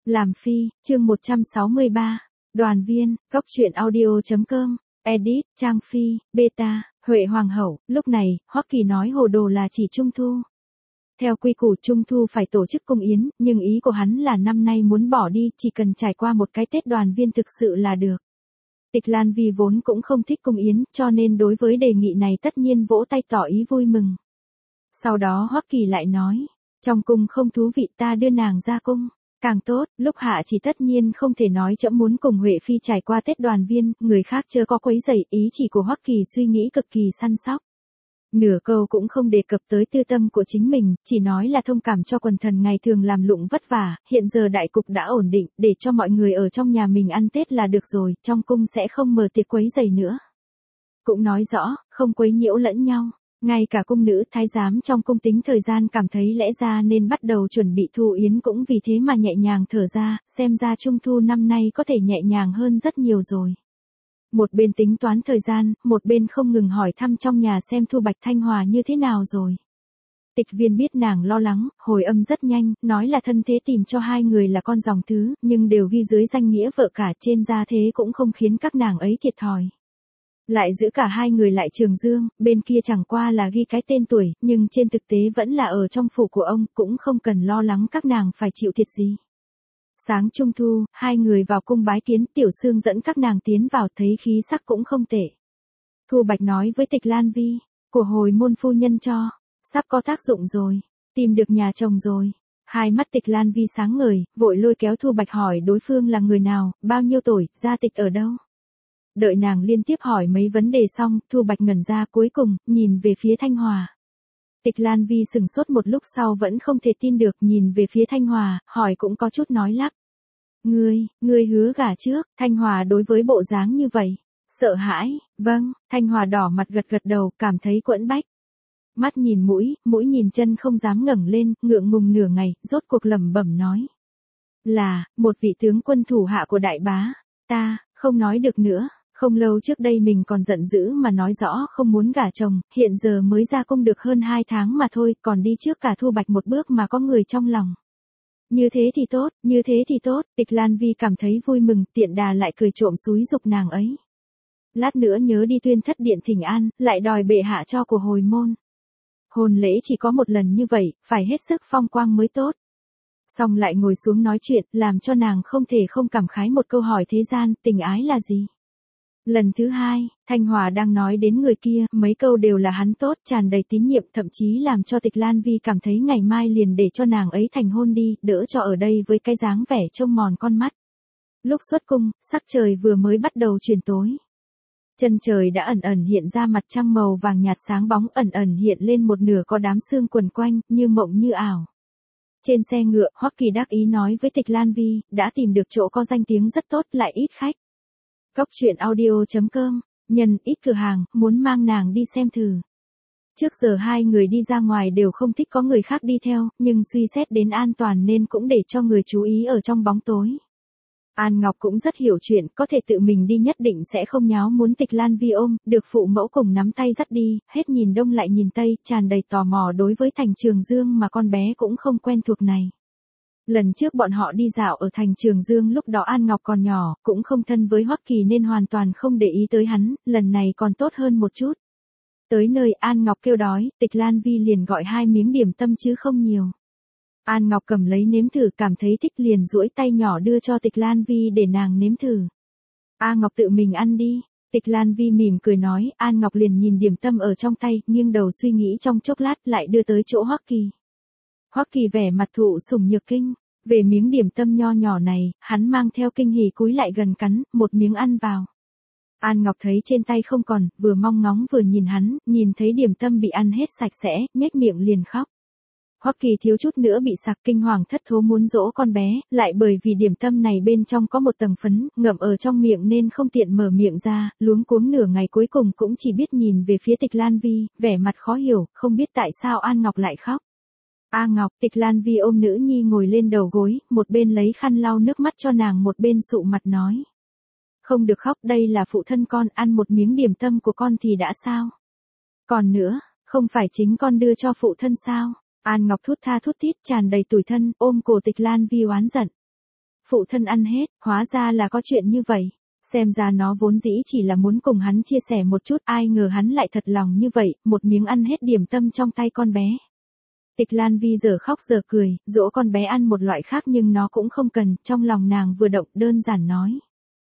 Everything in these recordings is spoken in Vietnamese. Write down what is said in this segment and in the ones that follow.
Làm phi, chương 163. Đoàn viên, góc truyện audio.com, edit, Trang Phi, beta, Huệ Hoàng hậu. Lúc này, Hoắc Kỳ nói hồ đồ là chỉ Trung Thu. Theo quy củ Trung Thu phải tổ chức cung yến, nhưng ý của hắn là năm nay muốn bỏ đi, chỉ cần trải qua một cái Tết đoàn viên thực sự là được. Tịch Lan Vi vốn cũng không thích cung yến, cho nên đối với đề nghị này tất nhiên vỗ tay tỏ ý vui mừng. Sau đó Hoắc Kỳ lại nói, trong cung không thú vị, ta đưa nàng ra cung. Càng tốt, lúc hạ chỉ tất nhiên không thể nói trẫm muốn cùng Huệ Phi trải qua Tết đoàn viên, người khác chớ có quấy rầy, ý chỉ của Hoắc Kỳ suy nghĩ cực kỳ săn sóc. Nửa câu cũng không đề cập tới tư tâm của chính mình, chỉ nói là thông cảm cho quần thần ngày thường làm lụng vất vả, hiện giờ đại cục đã ổn định, để cho mọi người ở trong nhà mình ăn Tết là được rồi, trong cung sẽ không mở tiệc quấy rầy nữa. Cũng nói rõ, không quấy nhiễu lẫn nhau. Ngay cả cung nữ thái giám trong cung tính thời gian cảm thấy lẽ ra nên bắt đầu chuẩn bị thu yến cũng vì thế mà nhẹ nhàng thở ra, xem ra Trung Thu năm nay có thể nhẹ nhàng hơn rất nhiều rồi. Một bên tính toán thời gian, một bên không ngừng hỏi thăm trong nhà xem Thu Bạch Thanh Hòa như thế nào rồi. Tịch Viên biết nàng lo lắng, hồi âm rất nhanh, nói là thân thế tìm cho hai người là con dòng thứ, nhưng đều ghi dưới danh nghĩa vợ cả, trên gia thế cũng không khiến các nàng ấy thiệt thòi. Lại giữ cả hai người lại Trường Dương, bên kia chẳng qua là ghi cái tên tuổi, nhưng trên thực tế vẫn là ở trong phủ của ông, cũng không cần lo lắng các nàng phải chịu thiệt gì. Sáng Trung Thu, hai người vào cung bái kiến, Tiểu Sương dẫn các nàng tiến vào, thấy khí sắc cũng không tệ. Thu Bạch nói với Tịch Lan Vi, của hồi môn phu nhân cho, sắp có tác dụng rồi, tìm được nhà chồng rồi. Hai mắt Tịch Lan Vi sáng ngời, vội lôi kéo Thu Bạch hỏi đối phương là người nào, bao nhiêu tuổi, gia tịch ở đâu. Đợi nàng liên tiếp hỏi mấy vấn đề xong, Thu Bạch ngẩn ra, cuối cùng, nhìn về phía Thanh Hòa. Tịch Lan Vi sừng sốt một lúc sau vẫn không thể tin được, nhìn về phía Thanh Hòa, hỏi cũng có chút nói lắp. Ngươi hứa gả trước. Thanh Hòa đối với bộ dáng như vậy, sợ hãi, vâng. Thanh Hòa đỏ mặt gật gật đầu, cảm thấy quẫn bách. Mắt nhìn mũi nhìn chân không dám ngẩng lên, ngượng ngùng nửa ngày, rốt cuộc lẩm bẩm nói. Là, một vị tướng quân thủ hạ của đại bá, ta, không nói được nữa. Không lâu trước đây mình còn giận dữ mà nói rõ không muốn gả chồng, hiện giờ mới ra cung được hơn 2 tháng mà thôi, còn đi trước cả Thu Bạch một bước mà có người trong lòng. Như thế thì tốt, Tịch Lan Vi cảm thấy vui mừng, tiện đà lại cười trộm xúi giục nàng ấy. Lát nữa nhớ đi Tuyên Thất Điện thỉnh an, lại đòi bệ hạ cho của hồi môn. Hôn lễ chỉ có một lần như vậy, phải hết sức phong quang mới tốt. Xong lại ngồi xuống nói chuyện, làm cho nàng không thể không cảm khái một câu hỏi thế gian, tình ái là gì? Lần thứ hai, Thanh Hòa đang nói đến người kia, mấy câu đều là hắn tốt, tràn đầy tín nhiệm, thậm chí làm cho Tịch Lan Vi cảm thấy ngày mai liền để cho nàng ấy thành hôn đi, đỡ cho ở đây với cái dáng vẻ trông mòn con mắt. Lúc xuất cung, sắc trời vừa mới bắt đầu chuyển tối. Chân trời đã ẩn ẩn hiện ra mặt trăng màu vàng nhạt sáng bóng, ẩn ẩn hiện lên một nửa có đám sương quần quanh, như mộng như ảo. Trên xe ngựa, Hoắc Kỳ đắc ý nói với Tịch Lan Vi, đã tìm được chỗ có danh tiếng rất tốt, lại ít khách. Góc truyện audio.com, nhân ít cửa hàng, muốn mang nàng đi xem thử. Trước giờ hai người đi ra ngoài đều không thích có người khác đi theo, nhưng suy xét đến an toàn nên cũng để cho người chú ý ở trong bóng tối. An Ngọc cũng rất hiểu chuyện, có thể tự mình đi nhất định sẽ không nháo, muốn Tịch Lan Vi ôm, được phụ mẫu cùng nắm tay dắt đi, hết nhìn đông lại nhìn tây, tràn đầy tò mò đối với thành Trường Dương mà con bé cũng không quen thuộc này. Lần trước bọn họ đi dạo ở thành Trường Dương lúc đó An Ngọc còn nhỏ, cũng không thân với Hoắc Kỳ nên hoàn toàn không để ý tới hắn, lần này còn tốt hơn một chút. Tới nơi An Ngọc kêu đói, Tịch Lan Vi liền gọi 2 miếng điểm tâm chứ không nhiều. An Ngọc cầm lấy nếm thử, cảm thấy thích liền duỗi tay nhỏ đưa cho Tịch Lan Vi để nàng nếm thử. A Ngọc tự mình ăn đi. Tịch Lan Vi mỉm cười nói, An Ngọc liền nhìn điểm tâm ở trong tay, nghiêng đầu suy nghĩ trong chốc lát lại đưa tới chỗ Hoắc Kỳ. Hoắc Kỳ vẻ mặt thụ sủng nhược kinh, về miếng điểm tâm nho nhỏ này, hắn mang theo kinh hỉ cúi lại gần cắn, một miếng ăn vào. An Ngọc thấy trên tay không còn, vừa mong ngóng vừa nhìn hắn, nhìn thấy điểm tâm bị ăn hết sạch sẽ, nhếch miệng liền khóc. Hoắc Kỳ thiếu chút nữa bị sặc, kinh hoàng thất thố muốn dỗ con bé, lại bởi vì điểm tâm này bên trong có một tầng phấn, ngậm ở trong miệng nên không tiện mở miệng ra, luống cuống nửa ngày cuối cùng cũng chỉ biết nhìn về phía Tịch Lan Vi, vẻ mặt khó hiểu, không biết tại sao An Ngọc lại khóc. A Ngọc, Tịch Lan Vi ôm nữ nhi ngồi lên đầu gối, một bên lấy khăn lau nước mắt cho nàng một bên sụ mặt nói. Không được khóc, đây là phụ thân con, ăn một miếng điểm tâm của con thì đã sao? Còn nữa, không phải chính con đưa cho phụ thân sao? An Ngọc thút tha thút thít tràn đầy tủi thân, ôm cổ Tịch Lan Vi oán giận. Phụ thân ăn hết, hóa ra là có chuyện như vậy. Xem ra nó vốn dĩ chỉ là muốn cùng hắn chia sẻ một chút, ai ngờ hắn lại thật lòng như vậy, một miếng ăn hết điểm tâm trong tay con bé. Tịch Lan Vi giờ khóc giờ cười, dỗ con bé ăn một loại khác nhưng nó cũng không cần, trong lòng nàng vừa động đơn giản nói.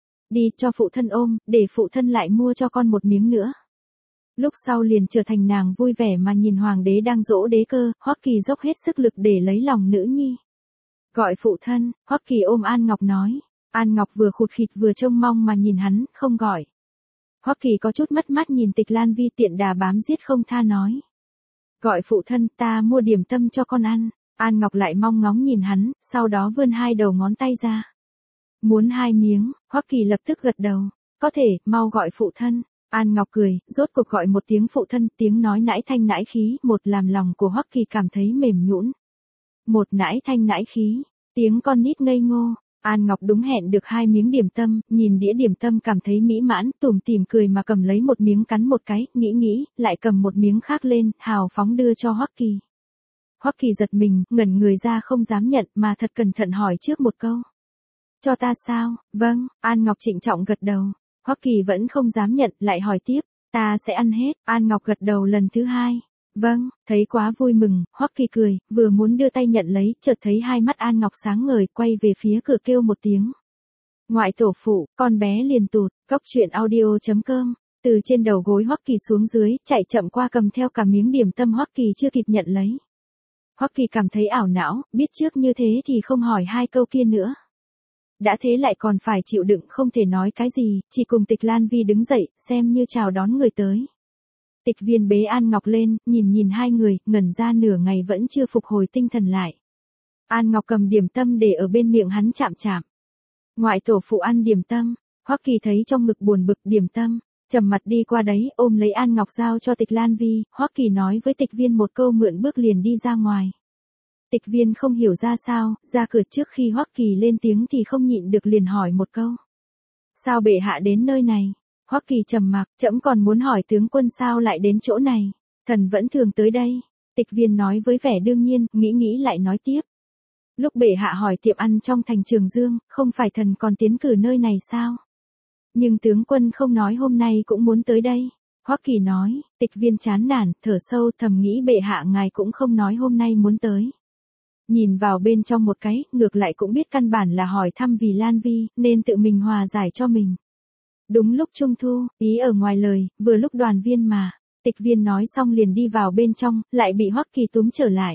Đi cho phụ thân ôm, để phụ thân lại mua cho con một miếng nữa. Lúc sau liền trở thành nàng vui vẻ mà nhìn hoàng đế đang dỗ đế cơ, Hoắc Kỳ dốc hết sức lực để lấy lòng nữ nhi. Gọi phụ thân, Hoắc Kỳ ôm An Ngọc nói. An Ngọc vừa khụt khịt vừa trông mong mà nhìn hắn, không gọi. Hoắc Kỳ có chút mất mát nhìn Tịch Lan Vi tiện đà bám giết không tha nói. Gọi phụ thân, ta mua điểm tâm cho con ăn. An Ngọc lại mong ngóng nhìn hắn, sau đó vươn hai đầu ngón tay ra. Muốn hai miếng, Hoắc Kỳ lập tức gật đầu. Có thể, mau gọi phụ thân. An Ngọc cười, rốt cuộc gọi một tiếng phụ thân, tiếng nói nãi thanh nãi khí, một làm lòng của Hoắc Kỳ cảm thấy mềm nhũn. Một nãi thanh nãi khí, tiếng con nít ngây ngô. An Ngọc đúng hẹn được hai miếng điểm tâm, nhìn đĩa điểm tâm cảm thấy mỹ mãn, tủm tỉm cười mà cầm lấy một miếng cắn một cái, nghĩ, lại cầm một miếng khác lên, hào phóng đưa cho Hoắc Kỳ. Hoắc Kỳ giật mình, ngẩn người ra không dám nhận mà thật cẩn thận hỏi trước một câu. Cho ta sao? Vâng, An Ngọc trịnh trọng gật đầu. Hoắc Kỳ vẫn không dám nhận, lại hỏi tiếp, ta sẽ ăn hết. An Ngọc gật đầu lần thứ hai. Vâng, thấy quá vui mừng, Hoắc Kỳ cười, vừa muốn đưa tay nhận lấy, chợt thấy hai mắt An Ngọc sáng ngời, quay về phía cửa kêu một tiếng. Ngoại tổ phụ, con bé liền tụt, cóc truyện audio.com, từ trên đầu gối Hoắc Kỳ xuống dưới, chạy chậm qua cầm theo cả miếng điểm tâm Hoắc Kỳ chưa kịp nhận lấy. Hoắc Kỳ cảm thấy ảo não, biết trước như thế thì không hỏi hai câu kia nữa. Đã thế lại còn phải chịu đựng không thể nói cái gì, chỉ cùng Tịch Lan Vi đứng dậy, xem như chào đón người tới. Tịch Viên bế An Ngọc lên, nhìn hai người, ngẩn ra nửa ngày vẫn chưa phục hồi tinh thần lại. An Ngọc cầm điểm tâm để ở bên miệng hắn chạm chạm. Ngoại tổ phụ ăn điểm tâm, Hoắc Kỳ thấy trong ngực buồn bực điểm tâm, trầm mặt đi qua đấy, ôm lấy An Ngọc giao cho Tịch Lan Vi, Hoắc Kỳ nói với Tịch Viên một câu mượn bước liền đi ra ngoài. Tịch Viên không hiểu ra sao, ra cửa trước khi Hoắc Kỳ lên tiếng thì không nhịn được liền hỏi một câu. Sao bệ hạ đến nơi này? Hoắc Kỳ trầm mặc, trẫm còn muốn hỏi tướng quân sao lại đến chỗ này, thần vẫn thường tới đây. Tịch Viên nói với vẻ đương nhiên, nghĩ lại nói tiếp. Lúc bệ hạ hỏi tiệm ăn trong thành Trường Dương, không phải thần còn tiến cử nơi này sao? Nhưng tướng quân không nói hôm nay cũng muốn tới đây. Hoắc Kỳ nói, Tịch Viên chán nản, thở sâu thầm nghĩ bệ hạ ngài cũng không nói hôm nay muốn tới. Nhìn vào bên trong một cái, ngược lại cũng biết căn bản là hỏi thăm vì Lan Vi, nên tự mình hòa giải cho mình. Đúng lúc Trung Thu, ý ở ngoài lời, vừa lúc đoàn viên mà. Tịch Viên nói xong liền đi vào bên trong, lại bị Hoắc Kỳ túm trở lại.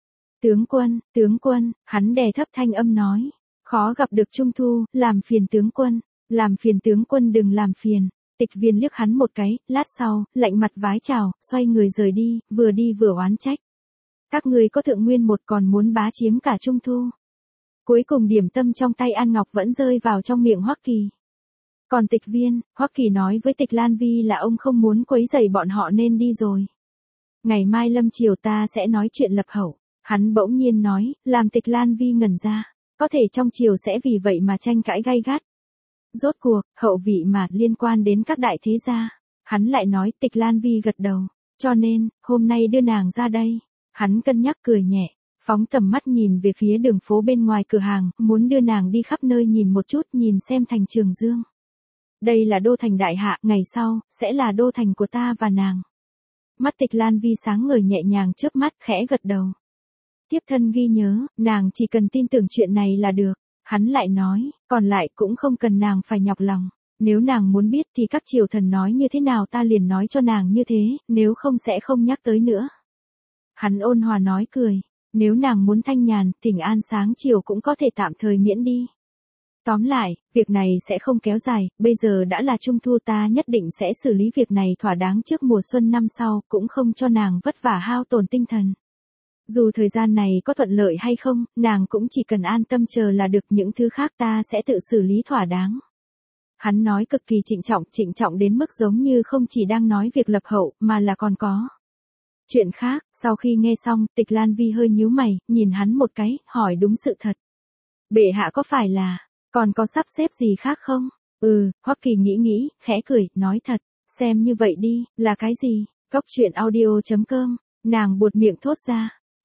Tướng quân, hắn đè thấp thanh âm nói. Khó gặp được Trung Thu, làm phiền tướng quân đừng làm phiền. Tịch Viên liếc hắn một cái, lát sau, lạnh mặt vái chào, xoay người rời đi vừa oán trách. Các ngươi có thượng nguyên một còn muốn bá chiếm cả Trung Thu. Cuối cùng điểm tâm trong tay An Ngọc vẫn rơi vào trong miệng Hoắc Kỳ. Còn Tịch Viên, Hoắc Kỳ nói với Tịch Lan Vi là ông không muốn quấy rầy bọn họ nên đi rồi. Ngày mai lâm chiều ta sẽ nói chuyện lập hậu. Hắn bỗng nhiên nói, làm Tịch Lan Vi ngẩn ra. Có thể trong chiều sẽ vì vậy mà tranh cãi gay gắt. Rốt cuộc, hậu vị mà liên quan đến các đại thế gia. Hắn lại nói Tịch Lan Vi gật đầu. Cho nên, hôm nay đưa nàng ra đây. Hắn cân nhắc cười nhẹ, phóng tầm mắt nhìn về phía đường phố bên ngoài cửa hàng, muốn đưa nàng đi khắp nơi nhìn một chút, nhìn xem thành Trường Dương. Đây là đô thành đại hạ, ngày sau, sẽ là đô thành của ta và nàng. Mắt Tịch Lan Vi sáng ngời nhẹ nhàng chớp mắt, khẽ gật đầu. Tiếp thân ghi nhớ, nàng chỉ cần tin tưởng chuyện này là được. Hắn lại nói, còn lại cũng không cần nàng phải nhọc lòng. Nếu nàng muốn biết thì các triều thần nói như thế nào ta liền nói cho nàng như thế, nếu không sẽ không nhắc tới nữa. Hắn ôn hòa nói cười, nếu nàng muốn thanh nhàn, thỉnh an sáng chiều cũng có thể tạm thời miễn đi. Tóm lại, việc này sẽ không kéo dài, bây giờ đã là Trung Thu ta nhất định sẽ xử lý việc này thỏa đáng trước mùa xuân năm sau, cũng không cho nàng vất vả hao tổn tinh thần. Dù thời gian này có thuận lợi hay không, nàng cũng chỉ cần an tâm chờ là được, những thứ khác ta sẽ tự xử lý thỏa đáng. Hắn nói cực kỳ trịnh trọng đến mức giống như không chỉ đang nói việc lập hậu, mà là còn có chuyện khác. Sau khi nghe xong, Tịch Lan Vi hơi nhíu mày, nhìn hắn một cái, hỏi đúng sự thật. Bệ hạ có phải là, còn có sắp xếp gì khác không? Hoắc Kỳ nghĩ, khẽ cười, nói thật, xem như vậy đi, là cái gì? Cóc truyện audio.com, nàng buột miệng thốt ra.